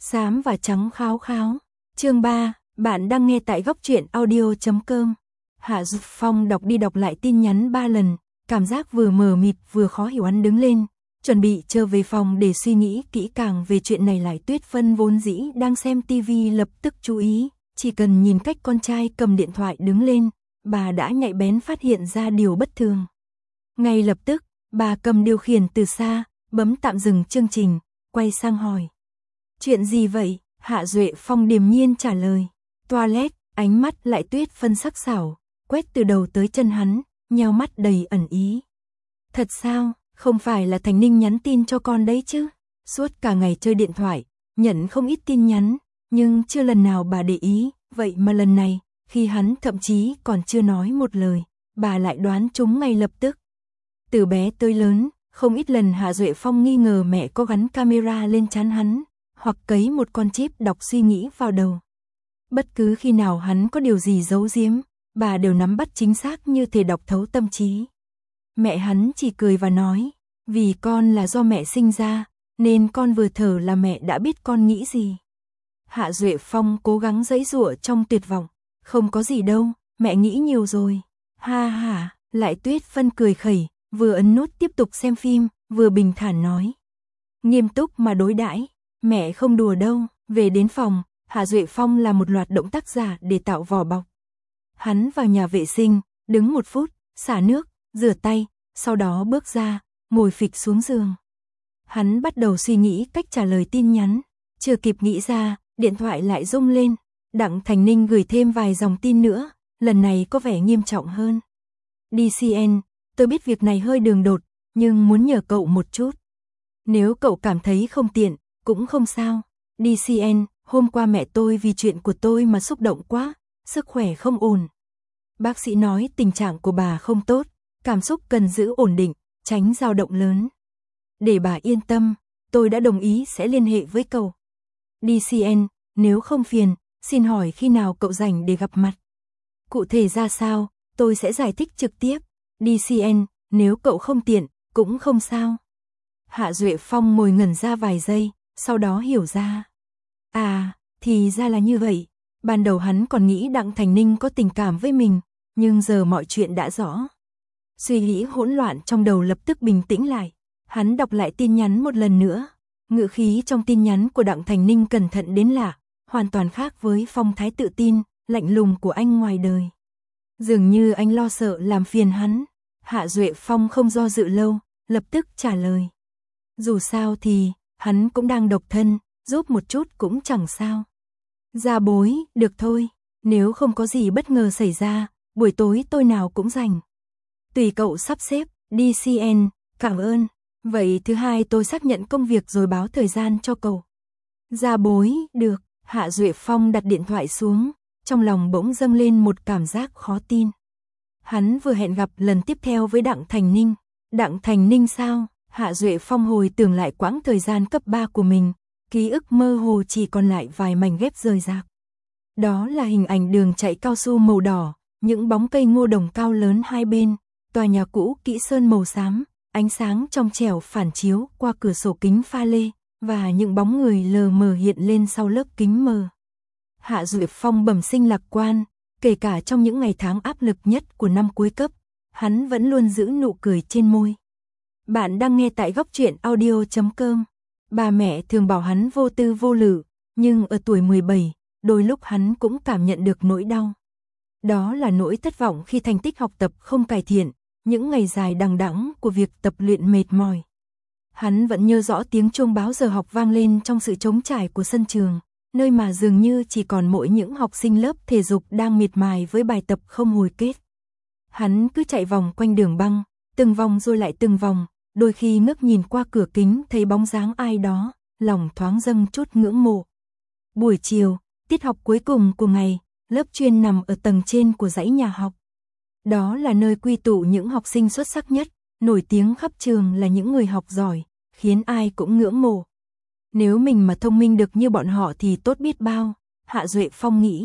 Xám và trắng kháo kháo. Chương 3, bạn đang nghe tại góc truyện audio.com. Hạ Dụ Phong đọc đi đọc lại tin nhắn 3 lần, cảm giác vừa mờ mịt vừa khó hiểu. Hắn đứng lên, chuẩn bị trở về phòng để suy nghĩ kỹ càng về chuyện này. Lại Tuyết Phân vốn dĩ đang xem tivi lập tức chú ý, chỉ cần nhìn cách con trai cầm điện thoại đứng lên, bà đã nhạy bén phát hiện ra điều bất thường. Ngay lập tức, bà cầm điều khiển từ xa, bấm tạm dừng chương trình, quay sang hỏi. Chuyện gì vậy? Hạ Duệ Phong điềm nhiên trả lời. Toilet. Ánh mắt Lại Tuyết Phân sắc sảo, quét từ đầu tới chân hắn, nheo mắt đầy ẩn ý. Thật sao? Không phải là Thành Ninh nhắn tin cho con đấy chứ? Suốt cả ngày chơi điện thoại, nhận không ít tin nhắn, nhưng chưa lần nào bà để ý. Vậy mà lần này, khi hắn thậm chí còn chưa nói một lời, bà lại đoán trúng ngay lập tức. Từ bé tới lớn, không ít lần Hạ Duệ Phong nghi ngờ mẹ có gắn camera lên trán hắn, hoặc cấy một con chip đọc suy nghĩ vào đầu. Bất cứ khi nào hắn có điều gì giấu giếm, bà đều nắm bắt chính xác như thể đọc thấu tâm trí. Mẹ hắn chỉ cười và nói, vì con là do mẹ sinh ra, nên con vừa thở là mẹ đã biết con nghĩ gì. Hạ Duệ Phong cố gắng giãy giụa trong tuyệt vọng, không có gì đâu, mẹ nghĩ nhiều rồi. Ha ha, Lại Tuyết Phân cười khẩy, vừa ấn nút tiếp tục xem phim, vừa bình thản nói. Nghiêm túc mà đối đãi, mẹ không đùa đâu. Về đến phòng, Hạ Duệ Phong làm một loạt động tác giả để tạo vỏ bọc. Hắn vào nhà vệ sinh, đứng 1 phút, xả nước, rửa tay, sau đó bước ra, ngồi phịch xuống giường. Hắn bắt đầu suy nghĩ cách trả lời tin nhắn, chưa kịp nghĩ ra, điện thoại lại rung lên. Đặng Thành Ninh gửi thêm vài dòng tin nữa, lần này có vẻ nghiêm trọng hơn. DCN, tôi biết việc này hơi đường đột, nhưng muốn nhờ cậu một chút. Nếu cậu cảm thấy không tiện, cũng không sao. DCN, hôm qua mẹ tôi vì chuyện của tôi mà xúc động quá, sức khỏe không ổn. Bác sĩ nói tình trạng của bà không tốt, cảm xúc cần giữ ổn định, tránh dao động lớn. Để bà yên tâm, tôi đã đồng ý sẽ liên hệ với cậu. DCN, nếu không phiền, xin hỏi khi nào cậu rảnh để gặp mặt. Cụ thể ra sao, tôi sẽ giải thích trực tiếp. DCN, nếu cậu không tiện, cũng không sao. Hạ Duệ Phong ngồi ngẩn ra vài giây, sau đó hiểu ra. À, thì ra là như vậy. Ban đầu hắn còn nghĩ Đặng Thành Ninh có tình cảm với mình, nhưng giờ mọi chuyện đã rõ. Suy nghĩ hỗn loạn trong đầu lập tức bình tĩnh lại. Hắn đọc lại tin nhắn một lần nữa. Ngữ khí trong tin nhắn của Đặng Thành Ninh cẩn thận đến lạ, hoàn toàn khác với phong thái tự tin, lạnh lùng của anh ngoài đời. Dường như anh lo sợ làm phiền hắn. Hạ Duệ Phong không do dự lâu, lập tức trả lời. Dù sao thì, hắn cũng đang độc thân, giúp một chút cũng chẳng sao. Gia bối, được thôi, nếu không có gì bất ngờ xảy ra, buổi tối tôi nào cũng rảnh. Tùy cậu sắp xếp, DCN, cảm ơn. Vậy thứ hai tôi xác nhận công việc rồi báo thời gian cho cậu. Gia bối, được. Hạ Duệ Phong đặt điện thoại xuống, trong lòng bỗng dâng lên một cảm giác khó tin. Hắn vừa hẹn gặp lần tiếp theo với Đặng Thành Ninh. Đặng Thành Ninh sao? Hạ Duệ Phong hồi tưởng lại quãng thời gian cấp 3 của mình, ký ức mơ hồ chỉ còn lại vài mảnh ghép rời rạc. Đó là hình ảnh đường chạy cao su màu đỏ, những bóng cây ngô đồng cao lớn hai bên, tòa nhà cũ kỹ sơn màu xám, ánh sáng trong trẻo phản chiếu qua cửa sổ kính pha lê, và những bóng người lờ mờ hiện lên sau lớp kính mờ. Hạ Duệ Phong bẩm sinh lạc quan, kể cả trong những ngày tháng áp lực nhất của năm cuối cấp, hắn vẫn luôn giữ nụ cười trên môi. Bạn đang nghe tại góc truyện audio.com. Bà mẹ thường bảo hắn vô tư vô lự, nhưng ở tuổi 17, đôi lúc hắn cũng cảm nhận được nỗi đau. Đó là nỗi thất vọng khi thành tích học tập không cải thiện, những ngày dài đằng đẵng của việc tập luyện mệt mỏi. Hắn vẫn nhớ rõ tiếng chuông báo giờ học vang lên trong sự trống trải của sân trường, nơi mà dường như chỉ còn mỗi những học sinh lớp thể dục đang miệt mài với bài tập không hồi kết. Hắn cứ chạy vòng quanh đường băng, từng vòng rồi lại từng vòng, đôi khi ngước nhìn qua cửa kính thấy bóng dáng ai đó, lòng thoáng dâng chút ngưỡng mộ. Buổi chiều, tiết học cuối cùng của ngày, lớp chuyên nằm ở tầng trên của dãy nhà học. Đó là nơi quy tụ những học sinh xuất sắc nhất, nổi tiếng khắp trường là những người học giỏi, khiến ai cũng ngưỡng mộ. Nếu mình mà thông minh được như bọn họ thì tốt biết bao, Hạ Duệ Phong nghĩ.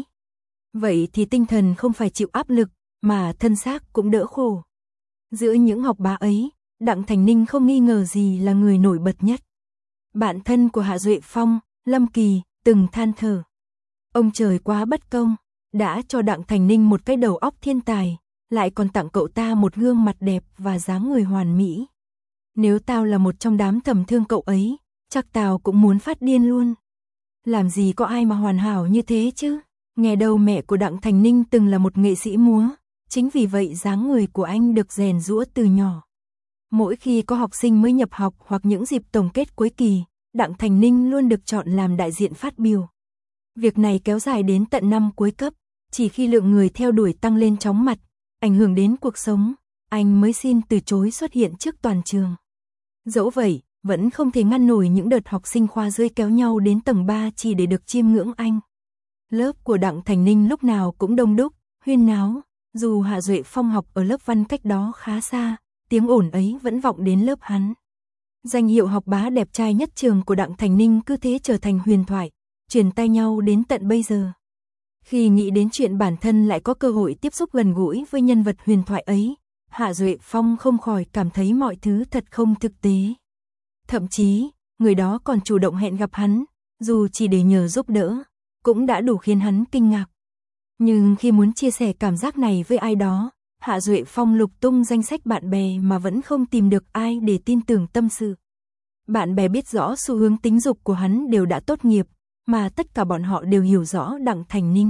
Vậy thì tinh thần không phải chịu áp lực, mà thân xác cũng đỡ khổ. Giữa những học bá ấy, Đặng Thành Ninh không nghi ngờ gì là người nổi bật nhất. Bạn thân của Hạ Duệ Phong Lâm Kỳ từng than thở. Ông trời quá bất công, đã cho Đặng Thành Ninh một cái đầu óc thiên tài, lại còn tặng cậu ta một gương mặt đẹp và dáng người hoàn mỹ. Nếu tao là một trong đám thầm thương cậu ấy, chắc tao cũng muốn phát điên luôn. Làm gì có ai mà hoàn hảo như thế chứ? Nghe đâu mẹ của Đặng Thành Ninh từng là một nghệ sĩ múa, chính vì vậy dáng người của anh được rèn giũa từ nhỏ. Mỗi khi có học sinh mới nhập học hoặc những dịp tổng kết cuối kỳ, Đặng Thành Ninh luôn được chọn làm đại diện phát biểu. Việc này kéo dài đến tận năm cuối cấp, chỉ khi lượng người theo đuổi tăng lên chóng mặt, ảnh hưởng đến cuộc sống, anh mới xin từ chối xuất hiện trước toàn trường. Dẫu vậy, vẫn không thể ngăn nổi những đợt học sinh khoa dưới kéo nhau đến tầng 3 chỉ để được chiêm ngưỡng anh. Lớp của Đặng Thành Ninh lúc nào cũng đông đúc, huyên náo, dù Hạ Duệ Phong học ở lớp văn cách đó khá xa, tiếng ồn ấy vẫn vọng đến lớp hắn. Danh hiệu học bá đẹp trai nhất trường của Đặng Thành Ninh cứ thế trở thành huyền thoại, truyền tai nhau đến tận bây giờ. Khi nghĩ đến chuyện bản thân lại có cơ hội tiếp xúc gần gũi với nhân vật huyền thoại ấy, Hạ Duệ Phong không khỏi cảm thấy mọi thứ thật không thực tế. Thậm chí, người đó còn chủ động hẹn gặp hắn, dù chỉ để nhờ giúp đỡ, cũng đã đủ khiến hắn kinh ngạc. Nhưng khi muốn chia sẻ cảm giác này với ai đó, Hạ Duệ Phong lục tung danh sách bạn bè mà vẫn không tìm được ai để tin tưởng tâm sự. Bạn bè biết rõ xu hướng tính dục của hắn đều đã tốt nghiệp, mà tất cả bọn họ đều hiểu rõ Đặng Thành Ninh.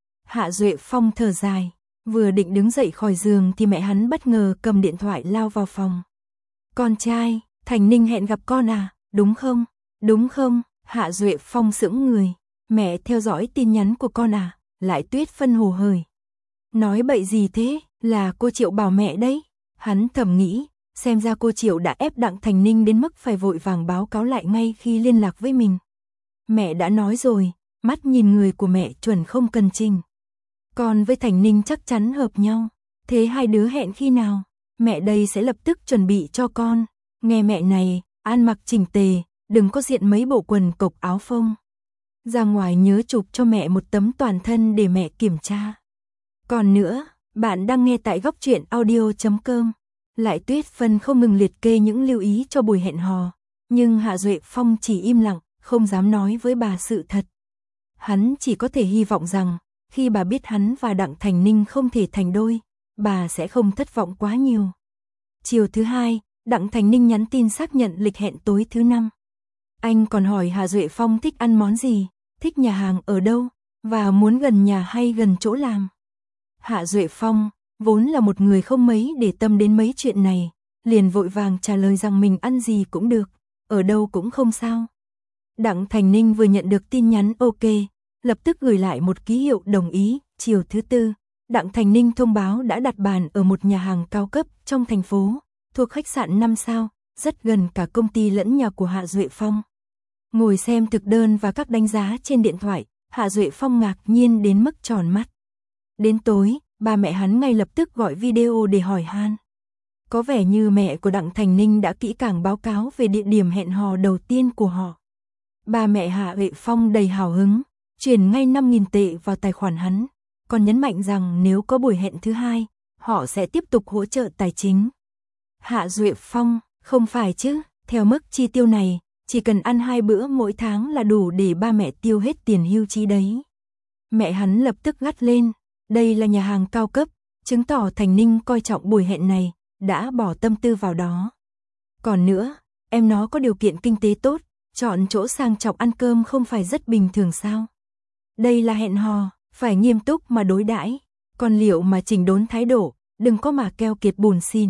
Hạ Duệ Phong thở dài, vừa định đứng dậy khỏi giường thì mẹ hắn bất ngờ cầm điện thoại lao vào phòng. Con trai, Thành Ninh hẹn gặp con à, đúng không? Đúng không? Hạ Duệ Phong sững người. Mẹ theo dõi tin nhắn của con à? Lại Tuyết Phân hồ hởi. Nói bậy gì thế? Là cô Triệu bảo mẹ đấy. Hắn thầm nghĩ, xem ra cô Triệu đã ép Đặng Thành Ninh đến mức phải vội vàng báo cáo lại ngay khi liên lạc với mình. Mẹ đã nói rồi, mắt nhìn người của mẹ chuẩn không cần trình. Con với Thành Ninh chắc chắn hợp nhau. Thế hai đứa hẹn khi nào? Mẹ đây sẽ lập tức chuẩn bị cho con. Nghe mẹ này, ăn mặc chỉnh tề, đừng có diện mấy bộ quần cộc áo phông. Ra ngoài nhớ chụp cho mẹ một tấm toàn thân để mẹ kiểm tra. Còn nữa, bạn đang nghe tại Góc Truyện Audio.com. Lại Tuyết Phân không ngừng liệt kê những lưu ý cho buổi hẹn hò, nhưng Hạ Duệ Phong chỉ im lặng, không dám nói với bà sự thật. Hắn chỉ có thể hy vọng rằng, khi bà biết hắn và Đặng Thành Ninh không thể thành đôi, bà sẽ không thất vọng quá nhiều. Chiều thứ hai, Đặng Thành Ninh nhắn tin xác nhận lịch hẹn tối thứ năm. Anh còn hỏi Hạ Duệ Phong thích ăn món gì, thích nhà hàng ở đâu, và muốn gần nhà hay gần chỗ làm. Hạ Duệ Phong, vốn là một người không mấy để tâm đến mấy chuyện này, liền vội vàng trả lời rằng mình ăn gì cũng được, ở đâu cũng không sao. Đặng Thành Ninh vừa nhận được tin nhắn ok, lập tức gửi lại một ký hiệu đồng ý. Chiều thứ tư, Đặng Thành Ninh thông báo đã đặt bàn ở một nhà hàng cao cấp trong thành phố, thuộc khách sạn 5 sao, rất gần cả công ty lẫn nhà của Hạ Duệ Phong. Ngồi xem thực đơn và các đánh giá trên điện thoại, Hạ Duệ Phong ngạc nhiên đến mức tròn mắt. Đến tối, ba mẹ hắn ngay lập tức gọi video để hỏi han. Có vẻ như mẹ của Đặng Thành Ninh đã kỹ càng báo cáo về địa điểm hẹn hò đầu tiên của họ. Ba mẹ Hạ Duệ Phong đầy hào hứng, chuyển ngay 5.000 tệ vào tài khoản hắn, còn nhấn mạnh rằng nếu có buổi hẹn thứ hai, họ sẽ tiếp tục hỗ trợ tài chính. Hạ Duệ Phong, không phải chứ, theo mức chi tiêu này, chỉ cần ăn 2 bữa mỗi tháng là đủ để ba mẹ tiêu hết tiền hưu trí đấy. Mẹ hắn lập tức gắt lên, đây là nhà hàng cao cấp, chứng tỏ Thành Ninh coi trọng buổi hẹn này, đã bỏ tâm tư vào đó. Còn nữa, em nó có điều kiện kinh tế tốt, chọn chỗ sang trọng ăn cơm không phải rất bình thường sao? Đây là hẹn hò, phải nghiêm túc mà đối đãi, còn liệu mà chỉnh đốn thái độ, đừng có mà keo kiệt buồn xỉn.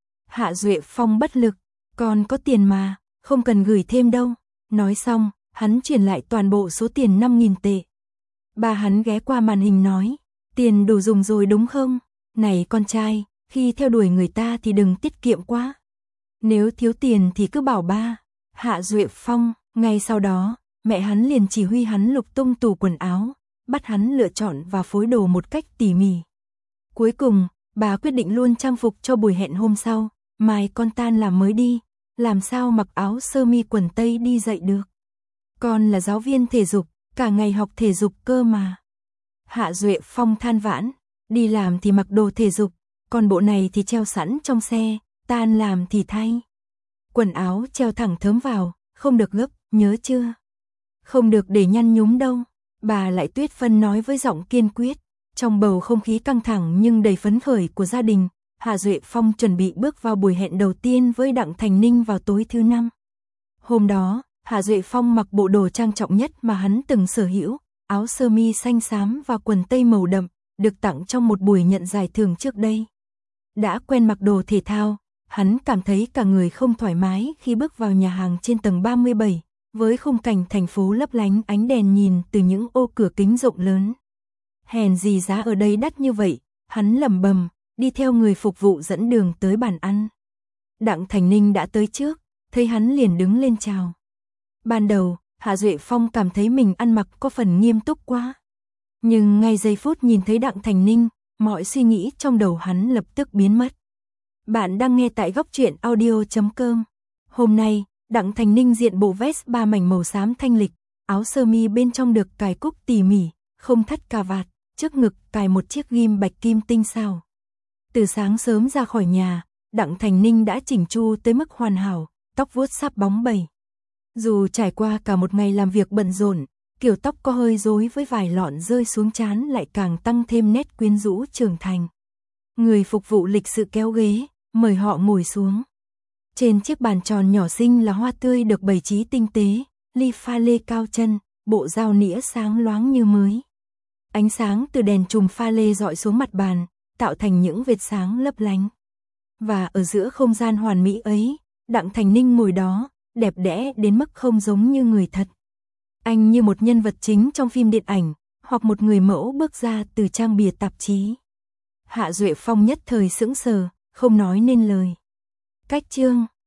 Hạ Duệ Phong bất lực, còn có tiền mà, không cần gửi thêm đâu. Nói xong, hắn chuyển lại toàn bộ số tiền 5.000 tệ. Ba hắn ghé qua màn hình nói, tiền đủ dùng rồi đúng không? Này con trai, khi theo đuổi người ta thì đừng tiết kiệm quá. Nếu thiếu tiền thì cứ bảo ba. Hạ Duệ Phong, ngay sau đó, mẹ hắn liền chỉ huy hắn lục tung tủ quần áo, bắt hắn lựa chọn và phối đồ một cách tỉ mỉ. Cuối cùng, bà quyết định luôn trang phục cho buổi hẹn hôm sau, mai con tan làm mới đi, làm sao mặc áo sơ mi quần tây đi dạy được. Con là giáo viên thể dục, cả ngày học thể dục cơ mà. Hạ Duệ Phong than vãn, đi làm thì mặc đồ thể dục, còn bộ này thì treo sẵn trong xe, tan làm thì thay. Quần áo treo thẳng thớm vào, không được gấp, nhớ chưa? Không được để nhăn nhúm đâu, bà Lại Tuyết Phân nói với giọng kiên quyết. Trong bầu không khí căng thẳng nhưng đầy phấn khởi của gia đình, Hạ Duệ Phong chuẩn bị bước vào buổi hẹn đầu tiên với Đặng Thành Ninh vào tối thứ năm. Hôm đó, Hạ Duệ Phong mặc bộ đồ trang trọng nhất mà hắn từng sở hữu, áo sơ mi xanh xám và quần tây màu đậm, được tặng trong một buổi nhận giải thưởng trước đây. Đã quen mặc đồ thể thao, hắn cảm thấy cả người không thoải mái khi bước vào nhà hàng trên tầng 37, với khung cảnh thành phố lấp lánh ánh đèn nhìn từ những ô cửa kính rộng lớn. Hèn gì giá ở đây đắt như vậy, hắn lẩm bẩm, đi theo người phục vụ dẫn đường tới bàn ăn. Đặng Thành Ninh đã tới trước, thấy hắn liền đứng lên chào. Ban đầu, Hạ Duệ Phong cảm thấy mình ăn mặc có phần nghiêm túc quá. Nhưng ngay giây phút nhìn thấy Đặng Thành Ninh, mọi suy nghĩ trong đầu hắn lập tức biến mất. Bạn đang nghe tại Góc Truyện Audio.com. Hôm nay, Đặng Thành Ninh diện bộ vest 3 mảnh màu xám thanh lịch, áo sơ mi bên trong được cài cúc tỉ mỉ, không thắt cà vạt, trước ngực cài một chiếc ghim bạch kim tinh xảo. Từ sáng sớm ra khỏi nhà, Đặng Thành Ninh đã chỉnh chu tới mức hoàn hảo, tóc vuốt sáp bóng bẩy. Dù trải qua cả một ngày làm việc bận rộn, kiểu tóc có hơi rối với vài lọn rơi xuống trán lại càng tăng thêm nét quyến rũ trưởng thành. Người phục vụ lịch sự kéo ghế, mời họ ngồi xuống. Trên chiếc bàn tròn nhỏ xinh là hoa tươi được bày trí tinh tế, ly pha lê cao chân, bộ dao nĩa sáng loáng như mới. Ánh sáng từ đèn chùm pha lê dọi xuống mặt bàn, tạo thành những vệt sáng lấp lánh. Và ở giữa không gian hoàn mỹ ấy, Đặng Thành Ninh ngồi đó, đẹp đẽ đến mức không giống như người thật. Anh như một nhân vật chính trong phim điện ảnh, hoặc một người mẫu bước ra từ trang bìa tạp chí. Hạ Duệ Phong nhất thời sững sờ, không nói nên lời. Cách chương,